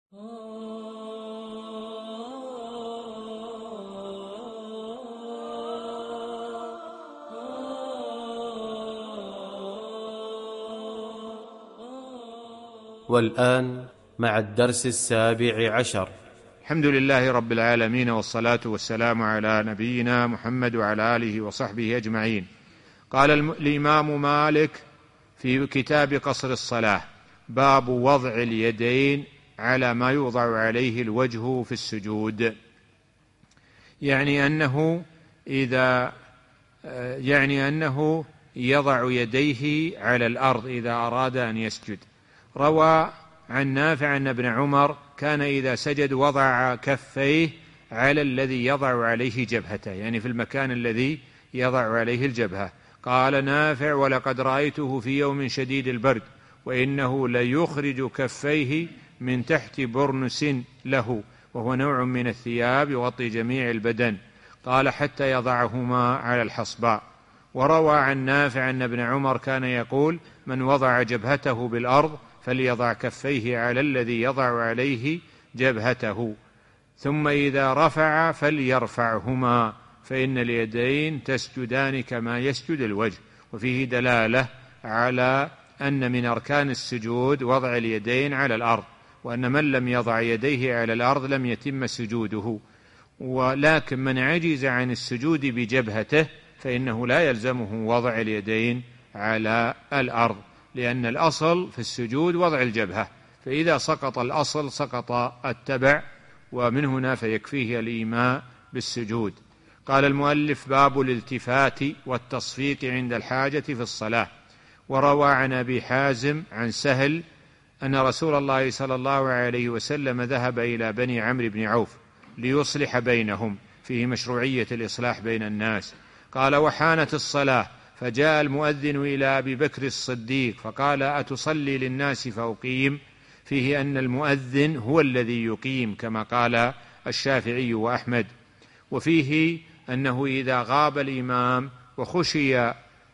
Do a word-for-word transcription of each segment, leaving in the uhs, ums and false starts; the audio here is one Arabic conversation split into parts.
والآن مع الدرس السابع عشر. الحمد لله رب العالمين، والصلاة والسلام على نبينا محمد وعلى آله وصحبه أجمعين. قال الإمام مالك في كتاب قصر الصلاة: باب وضع اليدين على ما يوضع عليه الوجه في السجود. يعني أنه إذا يعني أنه يضع يديه على الأرض إذا أراد أن يسجد. روى عن نافع أن ابن عمر كان إذا سجد وضع كفيه على الذي يضع عليه جبهته، يعني في المكان الذي يضع عليه الجبهة. قال نافع: ولقد رأيته في يوم شديد البرد وإنه ليخرج كفيه من تحت برنس له، وهو نوع من الثياب يغطي جميع البدن. قال: حتى يضعهما على الحصباء. وروى عن نافع أن ابن عمر كان يقول: من وضع جبهته بالأرض فليضع كفيه على الذي يضع عليه جبهته، ثم إذا رفع فليرفعهما، فإن اليدين تسجدان كما يسجد الوجه. وفيه دلالة على أن من أركان السجود وضع اليدين على الأرض، وأن من لم يضع يديه على الأرض لم يتم سجوده. ولكن من عجز عن السجود بجبهته فإنه لا يلزمه وضع اليدين على الأرض، لأن الأصل في السجود وضع الجبهة، فإذا سقط الأصل سقط التبع، ومن هنا فيكفيه الإيماء بالسجود. قال المؤلف: باب الالتفات والتصفيق عند الحاجة في الصلاة. وروى عن أبي حازم عن سهل أن رسول الله صلى الله عليه وسلم ذهب إلى بني عمرو بن عوف ليصلح بينهم، فيه مشروعية الإصلاح بين الناس. قال: وحانت الصلاة، فجاء المؤذن إلى أبي بكر الصديق فقال: أتصلي للناس فأقيم؟ فيه أن المؤذن هو الذي يقيم كما قال الشافعي وأحمد. وفيه أنه إذا غاب الإمام وخشي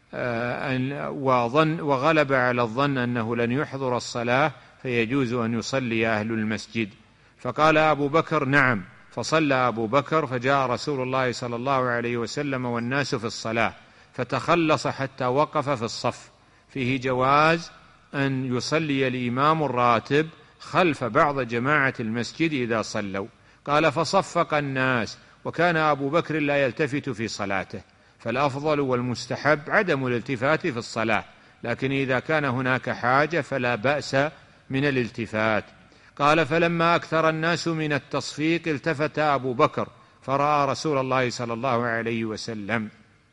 وظن وغلب على الظن أنه لن يحضر الصلاة فيجوز أن يصلي أهل المسجد. فقال أبو بكر: نعم. فصلى أبو بكر، فجاء رسول الله صلى الله عليه وسلم والناس في الصلاة، فتخلص حتى وقف في الصف. فيه جواز أن يصلي الإمام الراتب خلف بعض جماعة المسجد إذا صلوا. قال: فصفق الناس، وكان أبو بكر لا يلتفت في صلاته، فالأفضل والمستحب عدم الالتفات في الصلاة، لكن إذا كان هناك حاجة فلا بأس من الالتفات. قال: فلما أكثر الناس من التصفيق التفت أبو بكر فرأى رسول الله صلى الله عليه وسلم،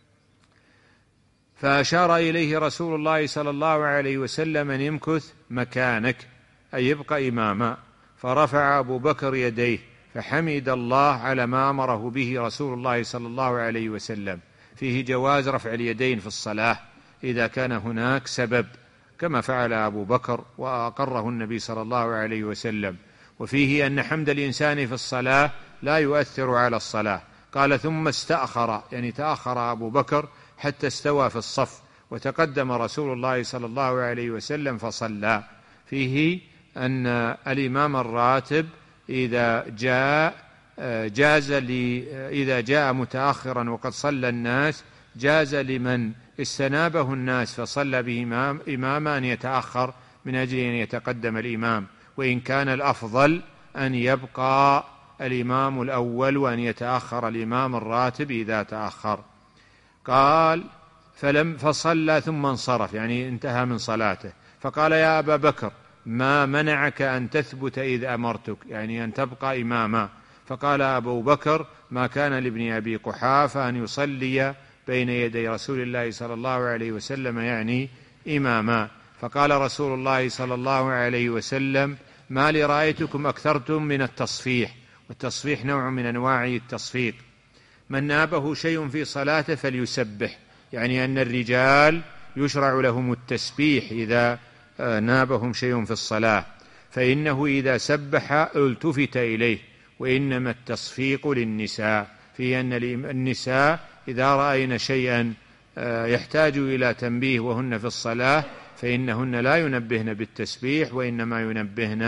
فأشار إليه رسول الله صلى الله عليه وسلم أن يمكث مكانك، أي يبقى إماما. فرفع أبو بكر يديه فحمد الله على ما أمره به رسول الله صلى الله عليه وسلم. فيه جواز رفع اليدين في الصلاة إذا كان هناك سبب، كما فعل أبو بكر وأقره النبي صلى الله عليه وسلم. وفيه أن حمد الإنسان في الصلاة لا يؤثر على الصلاة. قال: ثم استأخر، يعني تأخر أبو بكر حتى استوى في الصف، وتقدم رسول الله صلى الله عليه وسلم فصلى. فيه أن الإمام الراتب إذا جاء جاز لي إذا جاء متأخرا وقد صلى الناس جاز لمن استنابه الناس فصلى بهم إماما أن يتأخر من أجل أن يتقدم الإمام، وإن كان الأفضل أن يبقى الإمام الأول وأن يتأخر الإمام الراتب إذا تأخر. قال: فلم فصلى ثم انصرف، يعني انتهى من صلاته. فقال: يا أبا بكر، ما منعك أن تثبت إذ أمرتك، يعني أن تبقى إماما؟ فقال أبو بكر: ما كان لابن أبي قحافة أن يصلي بين يدي رسول الله صلى الله عليه وسلم، يعني إماما. فقال رسول الله صلى الله عليه وسلم: ما لي رأيتكم أكثرتم من التصفيح. والتصفيح نوع من أنواع التصفيق. من نابه شيء في صلاته فليسبح، يعني أن الرجال يشرع لهم التسبيح إذا نابهم شيء في الصلاة، فإنه إذا سبح التفت إليه. وإنما التصفيق للنساء، في أن النساء إذا رأين شيئا يحتاج إلى تنبيه وهن في الصلاة فإنهن لا ينبهن بالتسبيح، وإنما ينبهن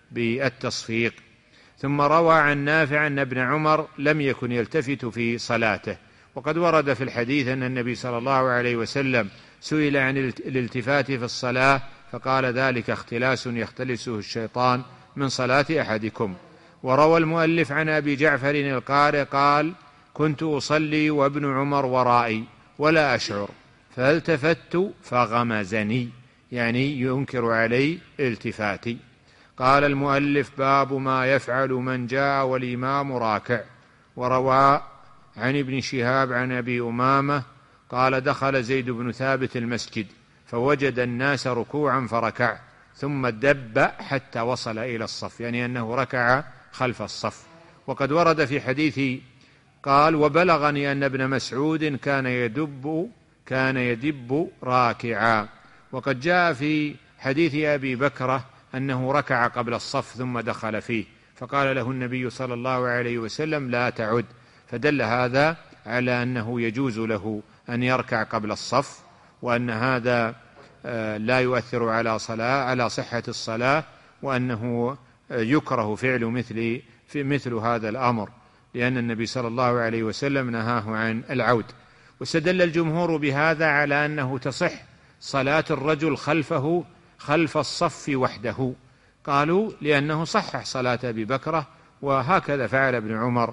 بالتصفيق. ثم روى عن نافع أن ابن عمر لم يكن يلتفت في صلاته. وقد ورد في الحديث أن النبي صلى الله عليه وسلم سئل عن الالتفات في الصلاة فقال ذلك اختلاس يختلسه الشيطان من صلاة أحدكم. وروى المؤلف عن أبي جعفر القارئ قال كنت أصلي وابن عمر ورائي ولا أشعر فالتفت فغمزني، يعني ينكر علي التفاتي. قال المؤلف باب ما يفعل من جاء والإمام راكع. وروى عن ابن شهاب عن أبي أمامة قال دخل زيد بن ثابت المسجد فوجد الناس ركوعا فركع ثم دب حتى وصل إلى الصف، يعني أنه ركع خلف الصف. وقد ورد في حديث قال وبلغني أن ابن مسعود كان يدب كان يدب راكعا. وقد جاء في حديث أبي بكرة أنه ركع قبل الصف ثم دخل فيه فقال له النبي صلى الله عليه وسلم لا تعد، فدل هذا على أنه يجوز له أن يركع قبل الصف، وأن هذا لا يؤثر على صلاة على صحة الصلاة، وأنه يكره فعل مثل في مثل هذا الأمر، لأن النبي صلى الله عليه وسلم نهاه عن العود. واستدل الجمهور بهذا على أنه تصح صلاة الرجل خلفه خلف الصف وحده، قالوا لأنه صحح صلاة أبي بكرة وهكذا فعل ابن عمر.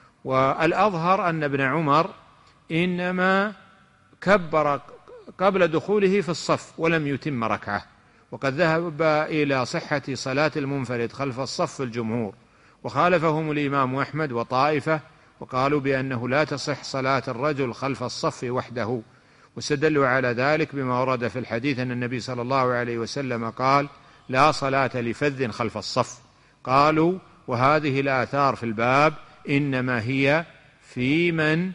والأظهر أن ابن عمر إنما كبر قبل دخوله في الصف ولم يتم ركعة. وقد ذهب إلى صحة صلاة المنفرد خلف الصف الجمهور، وخالفهم الإمام أحمد وطائفة وقالوا بأنه لا تصح صلاة الرجل خلف الصف وحده. واستدلوا على ذلك بما ورد في الحديث أن النبي صلى الله عليه وسلم قال لا صلاة لفذ خلف الصف. قالوا وهذه الآثار في الباب إنما هي في من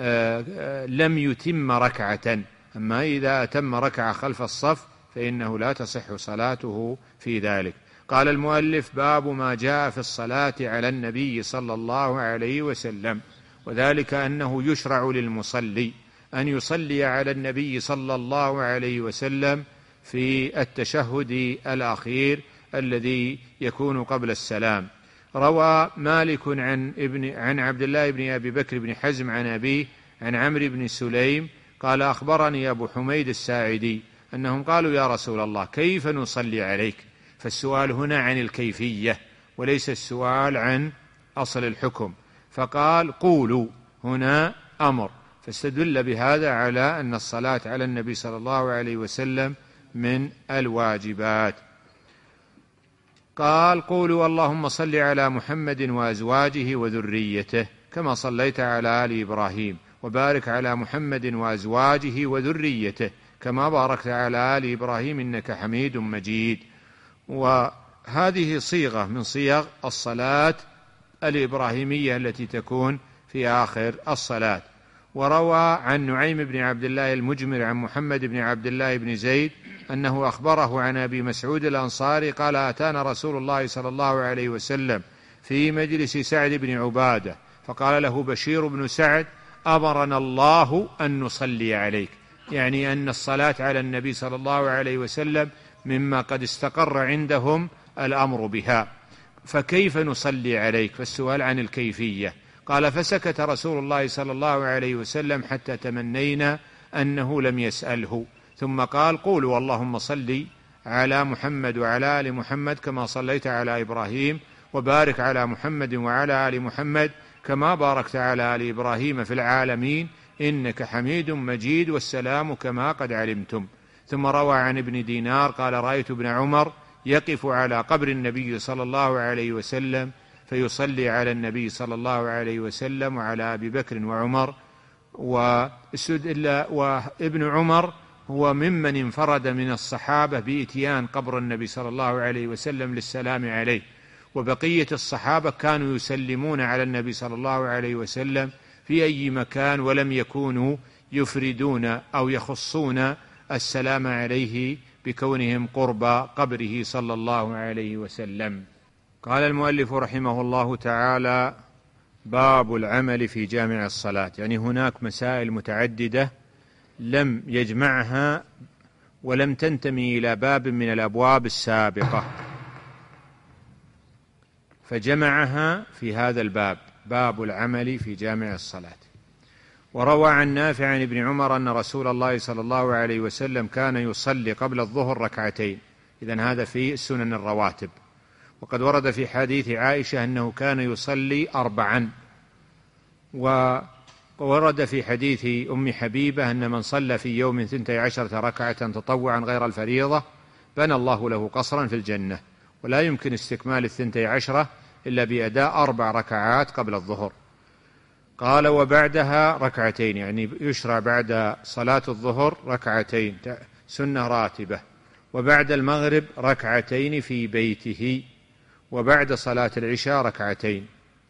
لم يتم ركعة، أما إذا أتم ركعة خلف الصف فإنه لا تصح صلاته في ذلك. قال المؤلف باب ما جاء في الصلاة على النبي صلى الله عليه وسلم، وذلك أنه يشرع للمصلي أن يصلي على النبي صلى الله عليه وسلم في التشهد الأخير الذي يكون قبل السلام. روى مالك عن ابن عن عبد الله بن أبي بكر بن حزم عن أبيه عن عمرو بن سليم قال أخبرني أبو حميد الساعدي أنهم قالوا يا رسول الله كيف نصلي عليك؟ فالسؤال هنا عن الكيفية وليس السؤال عن أصل الحكم، فقال قولوا هنا أمر، فاستدل بهذا على أن الصلاة على النبي صلى الله عليه وسلم من الواجبات. قال قولوا اللهم صل على محمد وأزواجه وذريته كما صليت على آل إبراهيم، وبارك على محمد وأزواجه وذريته كما باركت على آل إبراهيم إنك حميد مجيد. وهذه صيغة من صيغ الصلاة الإبراهيمية التي تكون في آخر الصلاة. وروى عن نعيم بن عبد الله المجمر عن محمد بن عبد الله بن زيد أنه أخبره عن أبي مسعود الأنصاري قال أتانا رسول الله صلى الله عليه وسلم في مجلس سعد بن عبادة فقال له بشير بن سعد أمرنا الله أن نصلي عليك، يعني أن الصلاة على النبي صلى الله عليه وسلم مما قد استقر عندهم الأمر بها، فكيف نصلي عليك؟ فالسؤال عن الكيفية. قال فسكت رسول الله صلى الله عليه وسلم حتى تمنينا أنه لم يسأله، ثم قال قولوا اللهم صل على محمد وعلى آل محمد كما صليت على إبراهيم، وبارك على محمد وعلى آل محمد كما باركت على آل إبراهيم في العالمين إنك حميد مجيد، والسلام كما قد علمتم. ثم روى عن ابن دينار قال رأيت ابن عمر يقف على قبر النبي صلى الله عليه وسلم فيصلي على النبي صلى الله عليه وسلم وعلى أبي بكر وعمر. وابن عمر هو ممن انفرد من الصحابة بإتيان قبر النبي صلى الله عليه وسلم للسلام عليه، وبقية الصحابة كانوا يسلمون على النبي صلى الله عليه وسلم في أي مكان، ولم يكونوا يفردون أو يخصون السلام عليه بكونهم قرب قبره صلى الله عليه وسلم. قال المؤلف رحمه الله تعالى باب العمل في جامع الصلاة، يعني هناك مسائل متعددة لم يجمعها ولم تنتمي إلى باب من الأبواب السابقة. فجمعها في هذا الباب، باب العمل في جامع الصلاة. وروى عن نافع عن ابن عمر أن رسول الله صلى الله عليه وسلم كان يصلي قبل الظهر ركعتين، إذن هذا في السنن الرواتب. وقد ورد في حديث عائشة أنه كان يصلي أربعا، وورد في حديث أم حبيبة أن من صلى في يوم ثنتي عشرة ركعة تطوعا غير الفريضة بنى الله له قصرا في الجنة، ولا يمكن استكمال الثنتي عشرة إلا بأداء أربع ركعات قبل الظهر. قال وبعدها ركعتين، يعني يشرع بعد صلاة الظهر ركعتين سنة راتبة، وبعد المغرب ركعتين في بيته، وبعد صلاة العشاء ركعتين.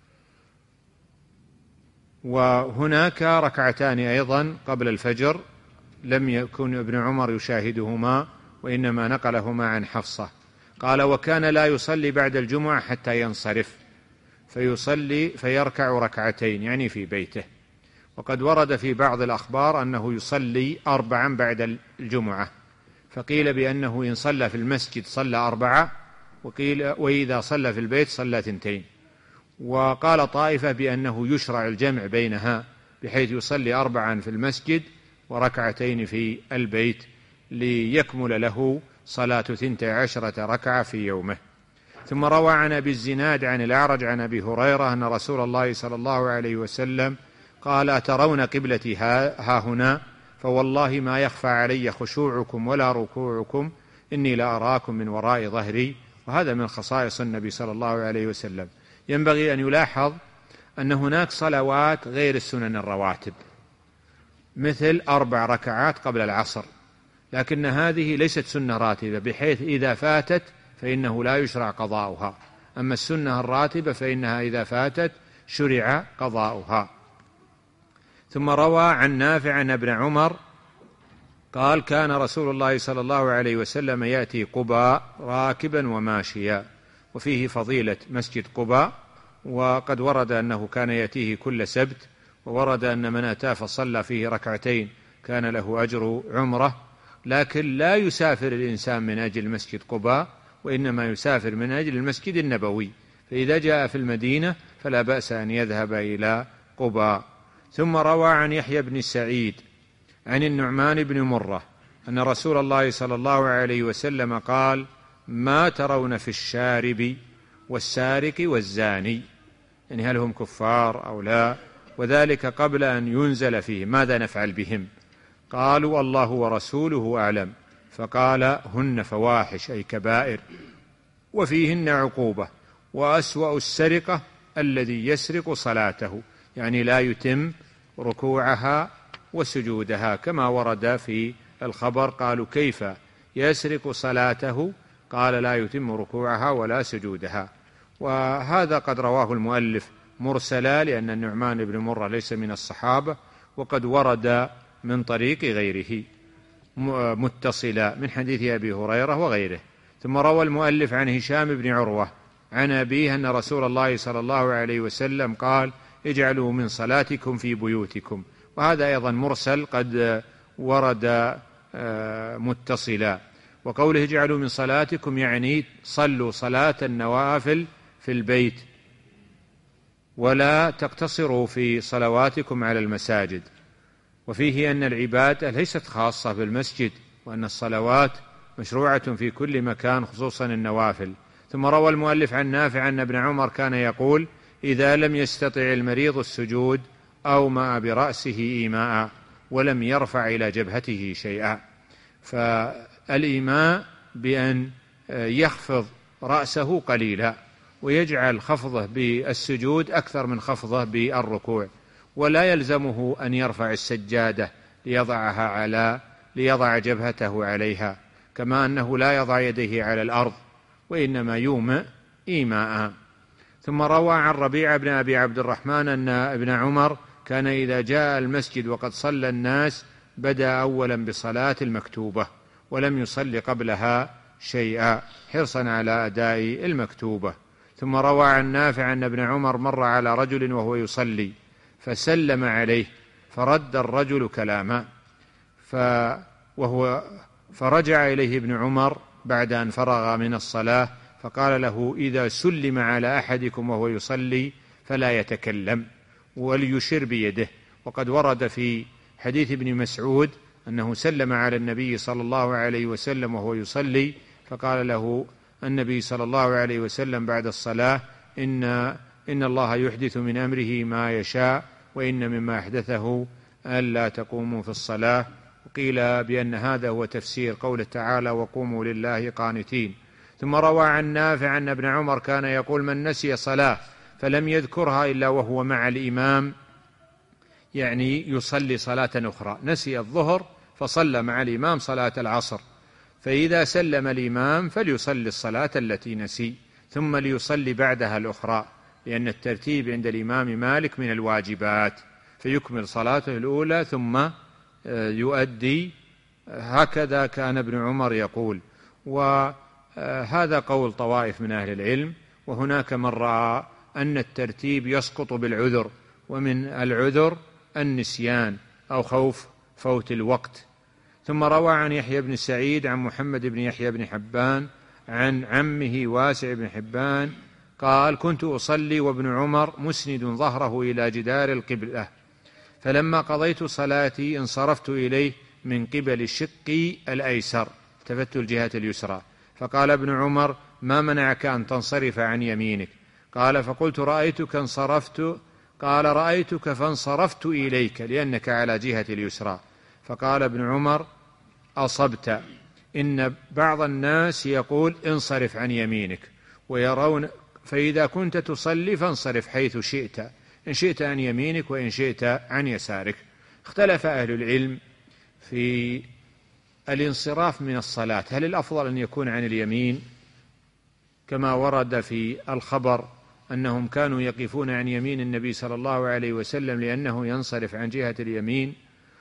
وهناك ركعتان أيضا قبل الفجر لم يكن ابن عمر يشاهدهما، وإنما نقلهما عن حفصة. قال وكان لا يصلي بعد الجمعة حتى ينصرف، فيصلي فيركع ركعتين يعني في بيته. وقد ورد في بعض الأخبار أنه يصلي أربعا بعد الجمعة، فقيل بأنه إن صلى في المسجد صلى أربعة، وقيل وإذا صلى في البيت صلى ثنتين. وقال طائفة بأنه يشرع الجمع بينها، بحيث يصلي أربعا في المسجد وركعتين في البيت، ليكمل له صلاة ثنتي عشرة ركعة في يومه. ثم روى عن أبي الزناد عن الأعرج عن أبي هريرة أن رسول الله صلى الله عليه وسلم قال أترون قبلتي ها هنا؟ فوالله ما يخفى علي خشوعكم ولا ركوعكم، إني لأراكم من وراء ظهري. وهذا من خصائص النبي صلى الله عليه وسلم. ينبغي أن يلاحظ أن هناك صلوات غير السنن الرواتب، مثل أربع ركعات قبل العصر، لكن هذه ليست سنة راتبة، بحيث إذا فاتت فإنه لا يشرع قضاؤها. أما السنة الراتبة فإنها إذا فاتت شرع قضاؤها. ثم روى عن نافع عن ابن عمر قال كان رسول الله صلى الله عليه وسلم يأتي قباء راكبا وماشيا، وفيه فضيلة مسجد قباء. وقد ورد أنه كان يأتيه كل سبت، وورد أن من أتى فصلى فيه ركعتين كان له أجر عمره. لكن لا يسافر الإنسان من أجل مسجد قباء، وإنما يسافر من أجل المسجد النبوي، فإذا جاء في المدينة فلا بأس أن يذهب إلى قباء. ثم روى عن يحيى بن سعيد عن النعمان بن مرة أن رسول الله صلى الله عليه وسلم قال ما ترون في الشارب والسارق والزاني، يعني هل هم كفار أو لا؟ وذلك قبل أن ينزل فيه ماذا نفعل بهم؟ قالوا الله ورسوله أعلم. فقال هن فواحش أي كبائر، وفيهن عقوبة، وأسوأ السرقة الذي يسرق صلاته، يعني لا يتم ركوعها وسجودها، كما ورد في الخبر. قالوا كيف يسرق صلاته؟ قال لا يتم ركوعها ولا سجودها. وهذا قد رواه المؤلف مرسلا، لأن النعمان بن مرة ليس من الصحابة، وقد ورد من طريق غيره متصلا من حديث أبي هريرة وغيره. ثم روى المؤلف عن هشام بن عروة عن أبيه أن رسول الله صلى الله عليه وسلم قال اجعلوا من صلاتكم في بيوتكم، وهذا أيضا مرسل قد ورد متصلا. وقوله اجعلوا من صلاتكم يعني صلوا صلاة النوافل في البيت، ولا تقتصروا في صلواتكم على المساجد. وفيه أن العبادة ليست خاصة بالمسجد، وأن الصلوات مشروعة في كل مكان، خصوصا النوافل. ثم روى المؤلف عن نافع أن ابن عمر كان يقول إذا لم يستطع المريض السجود أومأ برأسه إيماء ولم يرفع إلى جبهته شيئا. فالإيماء بأن يخفض رأسه قليلا، ويجعل خفضه بالسجود أكثر من خفضه بالركوع، ولا يلزمه أن يرفع السجادة ليضعها على ليضع جبهته عليها، كما أنه لا يضع يديه على الأرض، وإنما يومئ إيماء. ثم روى عن ربيعة بن أبي عبد الرحمن أن ابن عمر كان إذا جاء المسجد وقد صلى الناس بدأ أولا بصلاة المكتوبة، ولم يصل قبلها شيئا، حرصا على أداء المكتوبة. ثم روى عن نافع أن ابن عمر مر على رجل وهو يصلي فسلم عليه فرد الرجل كلاما، وهو فرجع إليه ابن عمر بعد أن فرغ من الصلاة فقال له: إذا سلم على أحدكم وهو يصلي فلا يتكلم وليشر بيده. وقد ورد في حديث ابن مسعود أنه سلم على النبي صلى الله عليه وسلم وهو يصلي، فقال له النبي صلى الله عليه وسلم بعد الصلاة: إن, إن الله يحدث من أمره ما يشاء، وإن مما أحدثه ألا تقوموا في الصلاة. وقيل بأن هذا هو تفسير قوله تعالى: وقوموا لله قانتين. ثم روى عن نافع أن ابن عمر كان يقول: من نسي صلاة فلم يذكرها إلا وهو مع الإمام، يعني يصلي صلاة أخرى، نسي الظهر فصلى مع الإمام صلاة العصر، فإذا سلم الإمام فليصلي الصلاة التي نسي ثم ليصلي بعدها الأخرى، لأن الترتيب عند الإمام مالك من الواجبات، فيكمل صلاته الأولى ثم يؤدي. هكذا كان ابن عمر يقول. وهذا قول طوائف من أهل العلم، وهناك من رأى أن الترتيب يسقط بالعذر، ومن العذر النسيان أو خوف فوت الوقت. ثم روى عن يحيى بن سعيد عن محمد بن يحيى بن حبان عن عمه واسع بن حبان قال: كنت أصلي وابن عمر مسند ظهره إلى جدار القبلة، فلما قضيت صلاتي انصرفت إليه من قبل شقي الأيسر، التفت الجهة اليسرى، فقال ابن عمر: ما منعك أن تنصرف عن يمينك؟ قال: فقلت: رأيتك انصرفت قال: رأيتك فانصرفت إليك لأنك على جهة اليسرى. فقال ابن عمر: أصبت، إن بعض الناس يقول انصرف عن يمينك ويرون، فإذا كنت تصلي فانصرف حيث شئت، إن شئت عن يمينك وإن شئت عن يسارك. اختلف أهل العلم في الانصراف من الصلاة، هل الأفضل أن يكون عن اليمين كما ورد في الخبر أنهم كانوا يقفون عن يمين النبي صلى الله عليه وسلم لأنه ينصرف عن جهة اليمين،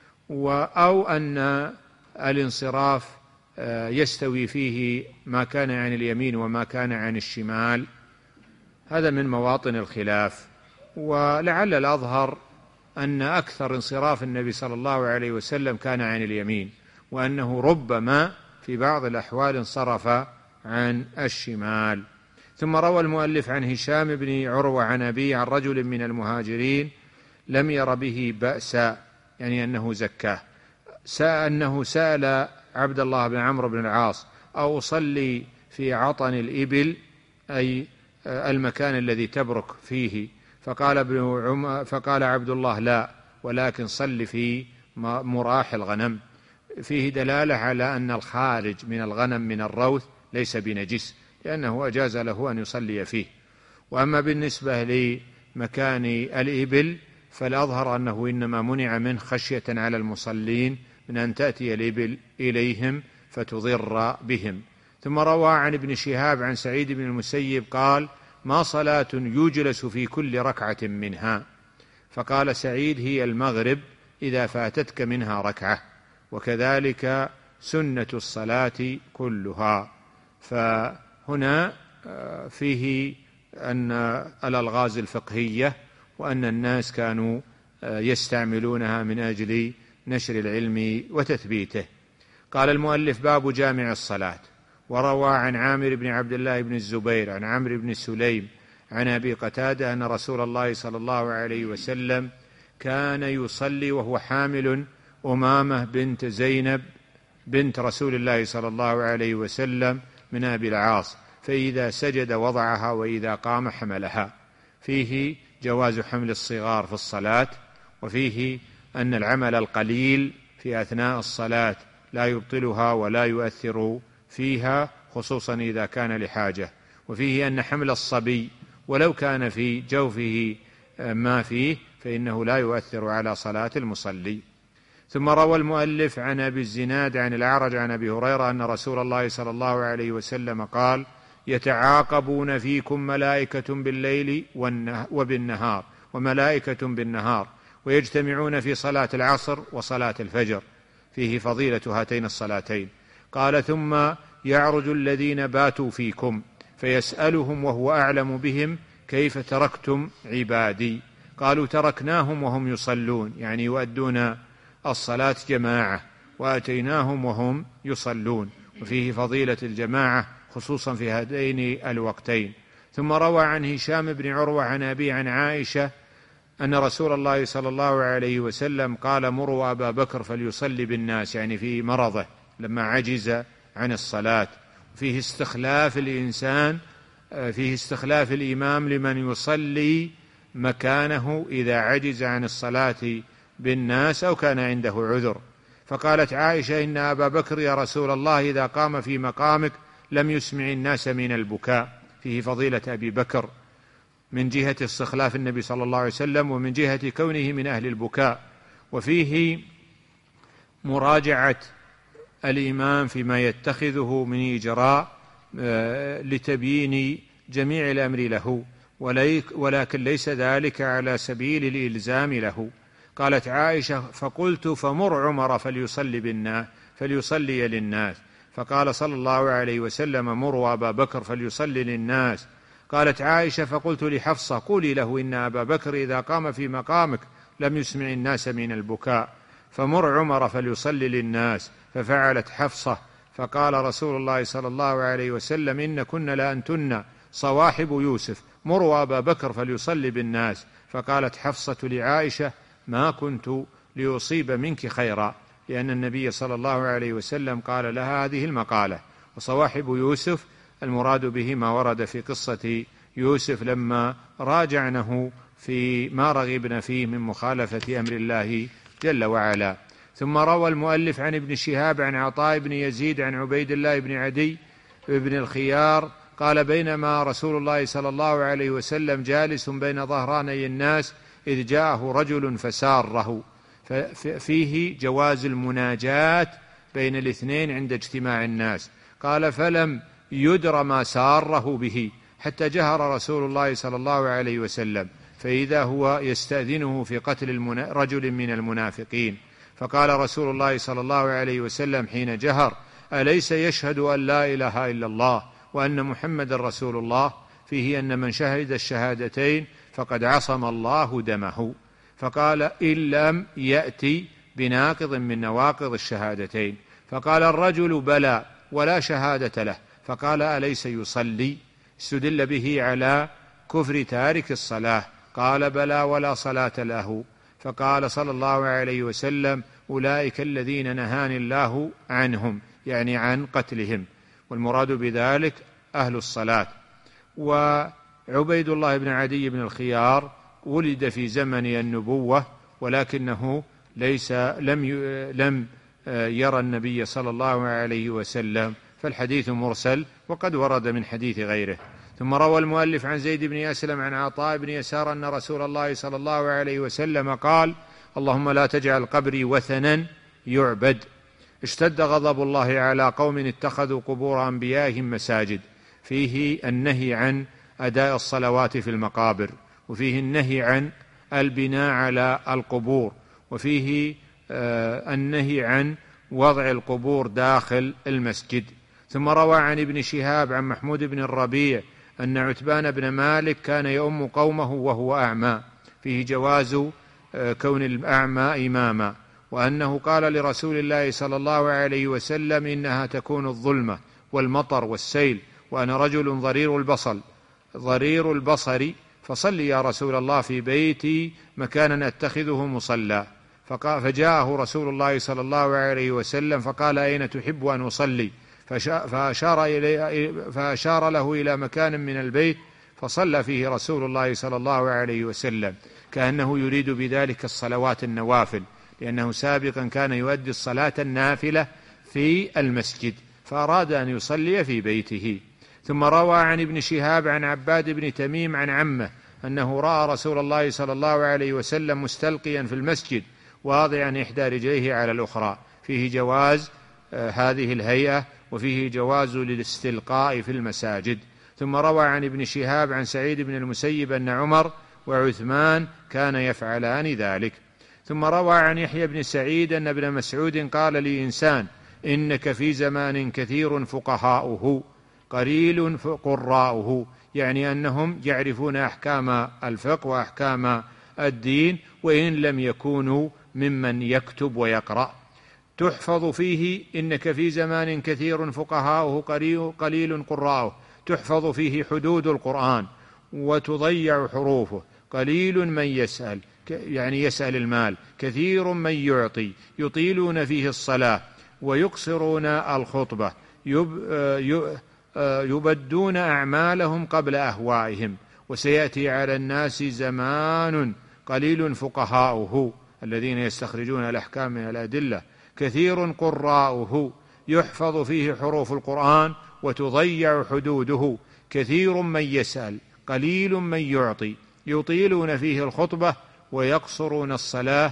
أو أن الانصراف يستوي فيه ما كان عن اليمين وما كان عن الشمال؟ هذا من مواطن الخلاف. ولعل الأظهر أن أكثر انصراف النبي صلى الله عليه وسلم كان عن اليمين، وأنه ربما في بعض الأحوال انصرف عن الشمال. ثم روى المؤلف عن هشام بن عروة عن أبيه عن رجل من المهاجرين لم ير به بأسا، يعني أنه زكاه، أنه سأل عبد الله بن عمرو بن العاص: أو أصلي في عطن الإبل، أي المكان الذي تبرك فيه؟ فقال ابن عمر فقال عبد الله: لا، ولكن صل في مراح الغنم. فيه دلالة على أن الخارج من الغنم من الروث ليس بنجس، لأنه أجاز له أن يصلي فيه. وأما بالنسبة لمكان الإبل فالأظهر أنه إنما منع منه خشية على المصلين من أن تأتي الإبل إليهم فتضر بهم. ثم روى عن ابن شهاب عن سعيد بن المسيب قال: ما صلاة يجلس في كل ركعة منها؟ فقال سعيد: هي المغرب إذا فاتتك منها ركعة، وكذلك سنة الصلاة كلها. فهنا فيه أن الألغاز الفقهية وأن الناس كانوا يستعملونها من أجل نشر العلم وتثبيته. قال المؤلف: باب جامع الصلاة. وروى عن عامر بن عبد الله بن الزبير عن عمرو بن سليم عن أبي قتادة أن رسول الله صلى الله عليه وسلم كان يصلي وهو حامل أمامة بنت زينب بنت رسول الله صلى الله عليه وسلم من أبي العاص، فإذا سجد وضعها وإذا قام حملها. فيه جواز حمل الصغار في الصلاة، وفيه أن العمل القليل في أثناء الصلاة لا يبطلها ولا يؤثر فيها، خصوصا إذا كان لحاجة. وفيه أن حمل الصبي ولو كان في جوفه ما فيه فإنه لا يؤثر على صلاة المصلي. ثم روى المؤلف عن أبي الزناد عن الأعرج عن أبي هريرة أن رسول الله صلى الله عليه وسلم قال: يتعاقبون فيكم ملائكة بالليل وبالنهار وملائكة بالنهار، ويجتمعون في صلاة العصر وصلاة الفجر. فيه فضيلة هاتين الصلاتين. قال: ثم يعرج الذين باتوا فيكم فيسألهم وهو أعلم بهم: كيف تركتم عبادي؟ قالوا: تركناهم وهم يصلون، يعني يؤدون الصلاة جماعة، وأتيناهم وهم يصلون. وفيه فضيلة الجماعة، خصوصا في هذين الوقتين. ثم روى عن هشام بن عروة عن أبي عن عائشة أن رسول الله صلى الله عليه وسلم قال مروا أبا بكر فليصلي بالناس، يعني في مرضه لما عجز عن الصلاة. فيه استخلاف الإنسان فيه استخلاف الإمام لمن يصلي مكانه إذا عجز عن الصلاة بالناس أو كان عنده عذر. فقالت عائشة إن أبا بكر يا رسول الله إذا قام في مقامك لم يسمع الناس من البكاء. فيه فضيلة أبي بكر من جهة استخلاف النبي صلى الله عليه وسلم ومن جهة كونه من أهل البكاء، وفيه مراجعة الإمام فيما يتخذه من إجراء لتبيين جميع الأمر له، ولكن ليس ذلك على سبيل الإلزام له. قالت عائشة فقلت فمر عمر فليصلي بالناس فليصلي للناس، فقال صلى الله عليه وسلم مروا أبا بكر فليصلي للناس. قالت عائشة فقلت لحفصة قولي له إن أبا بكر إذا قام في مقامك لم يسمع الناس من البكاء، فمر عمر فليصلي للناس. ففعلت حفصة، فقال رسول الله صلى الله عليه وسلم إن كن لأنتن صواحب يوسف، مروا أبا بكر فليصلي بالناس. فقالت حفصة لعائشة ما كنت لأصيب منك خيرا، لأن النبي صلى الله عليه وسلم قال لها هذه المقالة. وصواحب يوسف المراد به ما ورد في قصة يوسف لما راجعنه في ما رغبن فيه من مخالفة أمر الله جل وعلا. ثم روى المؤلف عن ابن شهاب عن عطاء بن يزيد عن عبيد الله بن عدي بن الخيار قال بينما رسول الله صلى الله عليه وسلم جالس بين ظهراني الناس إذ جاءه رجل فساره. فيه جواز المناجاة بين الاثنين عند اجتماع الناس. قال فلم يدر ما ساره به حتى جهر رسول الله صلى الله عليه وسلم، فإذا هو يستأذنه في قتل المنا... رجل من المنافقين. فقال رسول الله صلى الله عليه وسلم حين جهر أليس يشهد أن لا إله إلا الله وأن محمد رسول الله؟ فيه أن من شهد الشهادتين فقد عصم الله دمه. فقال إن لم يأتي بناقض من نواقض الشهادتين. فقال الرجل بلى ولا شهادة له. فقال أليس يصلي؟ استدل به على كفر تارك الصلاة. قال بلى ولا صلاة له. فقال صلى الله عليه وسلم أولئك الذين نهاني الله عنهم، يعني عن قتلهم، والمراد بذلك أهل الصلاة. وعبيد الله بن عدي بن الخيار ولد في زمن النبوة، ولكنه ليس لم لم يرى النبي صلى الله عليه وسلم، فالحديث مرسل وقد ورد من حديث غيره. ثم روى المؤلف عن زيد بن أسلم عن عطاء بن يسار أن رسول الله صلى الله عليه وسلم قال اللهم لا تجعل قبري وثنا يعبد. اشتد غضب الله على قوم اتخذوا قبور أنبيائهم مساجد. فيه النهي عن أداء الصلوات في المقابر، وفيه النهي عن البناء على القبور، وفيه آه النهي عن وضع القبور داخل المسجد. ثم روى عن ابن شهاب عن محمود بن الربيع أن عتبان بن مالك كان يؤم قومه وهو أعمى. فيه جواز كون الأعمى إماما، وأنه قال لرسول الله صلى الله عليه وسلم إنها تكون الظلمة والمطر والسيل وأنا رجل ضرير البصر ضرير البصر فصل يا رسول الله في بيتي مكانا أتخذه مصلى. فجاءه رسول الله صلى الله عليه وسلم فقال أين تحب أن أصلي؟ فأشار, إلي فأشار له إلى مكان من البيت فصلى فيه رسول الله صلى الله عليه وسلم، كأنه يريد بذلك الصلوات النوافل، لأنه سابقا كان يؤدي الصلاة النافلة في المسجد، فأراد أن يصلي في بيته. ثم روى عن ابن شهاب عن عباد بن تميم عن عمه أنه رأى رسول الله صلى الله عليه وسلم مستلقيا في المسجد واضعا إحدى رجليه على الأخرى. فيه جواز آه هذه الهيئة، وفيه جواز للاستلقاء في المساجد. ثم روى عن ابن شهاب عن سعيد بن المسيب أن عمر وعثمان كان يفعلان ذلك. ثم روى عن يحيى بن سعيد أن ابن مسعود قال لإنسان إنك في زمان كثير فقهاؤه قليل قراؤه، يعني أنهم يعرفون أحكام الفقه وأحكام الدين وإن لم يكونوا ممن يكتب ويقرأ. تحفظ فيه، إنك في زمان كثير فقهاؤه قليل قراؤه، تحفظ فيه حدود القرآن وتضيع حروفه، قليل من يسأل يعني يسأل المال، كثير من يعطي، يطيلون فيه الصلاة ويقصرون الخطبة، يبدون أعمالهم قبل أهوائهم. وسيأتي على الناس زمان قليل فقهاؤه الذين يستخرجون الأحكام من الأدلة، كثير قراؤه، يحفظ فيه حروف القرآن وتضيع حدوده، كثير من يسأل، قليل من يعطي، يطيلون فيه الخطبة ويقصرون الصلاة،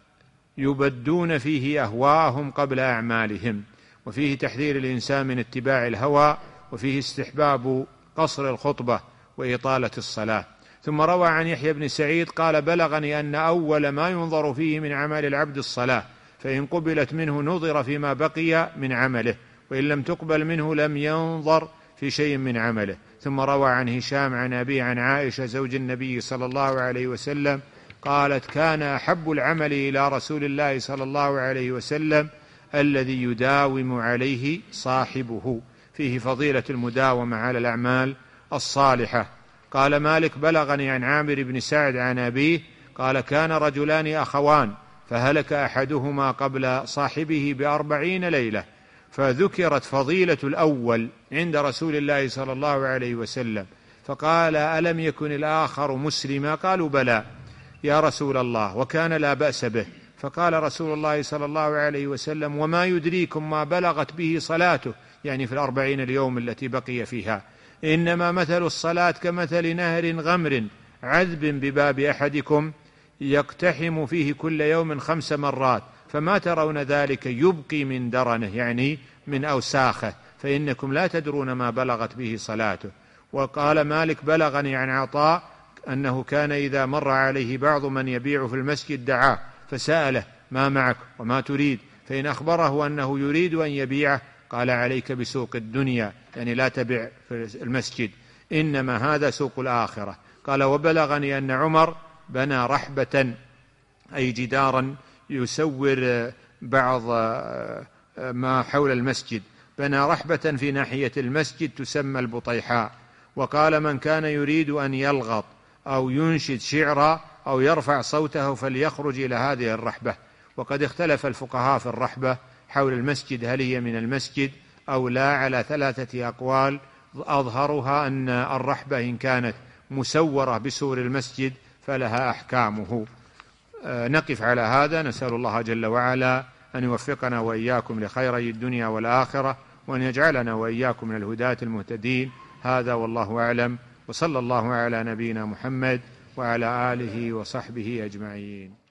يبدون فيه أهواءهم قبل أعمالهم. وفيه تحذير الإنسان من اتباع الهوى، وفيه استحباب قصر الخطبة وإطالة الصلاة. ثم روى عن يحيى بن سعيد قال: بلغني أن أول ما ينظر فيه من عمل العبد الصلاة، فإن قبلت منه نظر فيما بقي من عمله، وإن لم تقبل منه لم ينظر في شيء من عمله. ثم روى عن هشام عن أبي عن عائشة زوج النبي صلى الله عليه وسلم قالت: كان أحب العمل إلى رسول الله صلى الله عليه وسلم الذي يداوم عليه صاحبه. فيه فضيلة المداومة على الأعمال الصالحة. قال مالك: بلغني عن عامر بن سعد عن أبيه قال: كان رجلان أخوان، فهلك أحدهما قبل صاحبه بأربعين ليلة، فذكرت فضيلة الأول عند رسول الله صلى الله عليه وسلم، فقال: ألم يكن الآخر مسلما؟ قالوا: بلى يا رسول الله، وكان لا بأس به. فقال رسول الله صلى الله عليه وسلم: وما يدريكم ما بلغت به صلاته، يعني في الأربعين اليوم التي بقي فيها، إنما مثل الصلاة كمثل نهر غمر عذب بباب أحدكم يقتحم فيه كل يوم خمس مرات، فما ترون ذلك يبقي من درنه، يعني من أوساخه، فإنكم لا تدرون ما بلغت به صلاته. وقال مالك: بلغني عن عطاء أنه كان إذا مر عليه بعض من يبيع في المسجد دعاه فسأله: ما معك وما تريد؟ فإن أخبره أنه يريد أن يبيعه قال: عليك بسوق الدنيا، يعني لا تبع في المسجد، إنما هذا سوق الآخرة. قال: وبلغني أن عمر بنى رحبة، أي جدارا يسور بعض ما حول المسجد، بنى رحبة في ناحية المسجد تسمى البطيحاء. وقال: من كان يريد أن يلغط أو ينشد شعرا أو يرفع صوته فليخرج إلى هذه الرحبة. وقد اختلف الفقهاء في الرحبة حول المسجد، هل هي من المسجد أو لا، على ثلاثة أقوال، أظهرها أن الرحبة إن كانت مسورة بسور المسجد فلها أحكامه. نقف على هذا، نسأل الله جل وعلا أن يوفقنا وإياكم لخيري الدنيا والآخرة، وأن يجعلنا وإياكم من الهداة المهتدين. هذا والله أعلم، وصلى الله على نبينا محمد وعلى آله وصحبه أجمعين.